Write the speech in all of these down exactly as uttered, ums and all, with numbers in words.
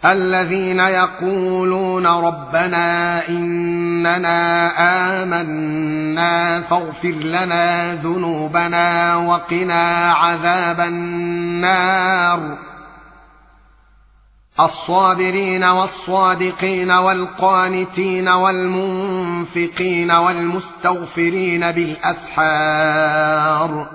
الذين يقولون ربنا إننا آمنا فاغفر لنا ذنوبنا وقنا عذاب النار الصابرين والصادقين والقانتين والمنفقين والمستغفرين بالأسحار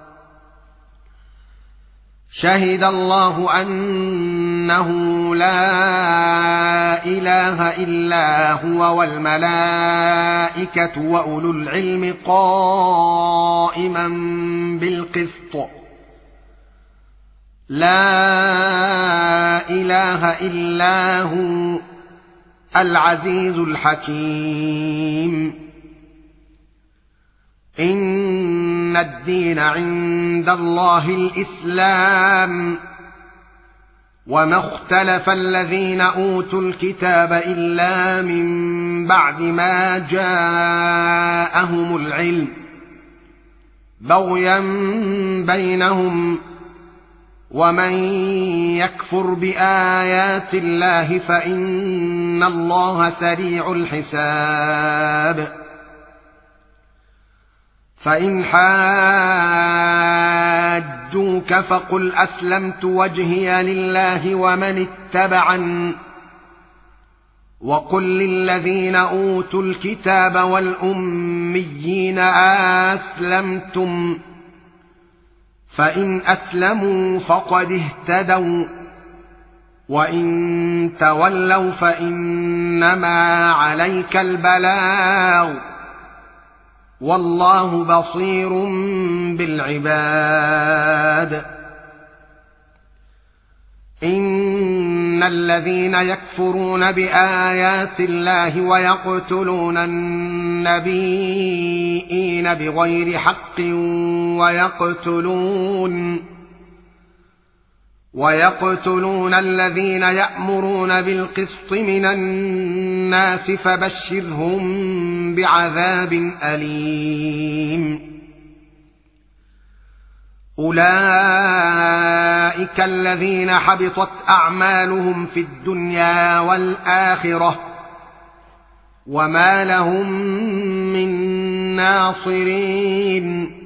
شهد الله أنه لا إله إلا هو والملائكة وأولو العلم قائما بالقسط لا إله إلا هو العزيز الحكيم إن الدين عند الله الإسلام وما اختلف الذين أوتوا الكتاب إلا من بعد ما جاءهم العلم بغيا بينهم ومن يكفر بآيات الله فإن الله سريع الحساب فإن حاجوك فقل أسلمت وجهي لله ومن اتبعني وقل للذين أوتوا الكتاب والأميين أسلمتم فإن أسلموا فقد اهتدوا وإن تولوا فإنما عليك البلاغ والله بصير بالعباد إن الذين يكفرون بآيات الله ويقتلون النبيين بغير حق ويقتلون ويقتلون الذين يأمرون بالقسط من الناس فبشرهم بعذاب أليم أولئك الذين حبطت أعمالهم في الدنيا والآخرة وما لهم من ناصرين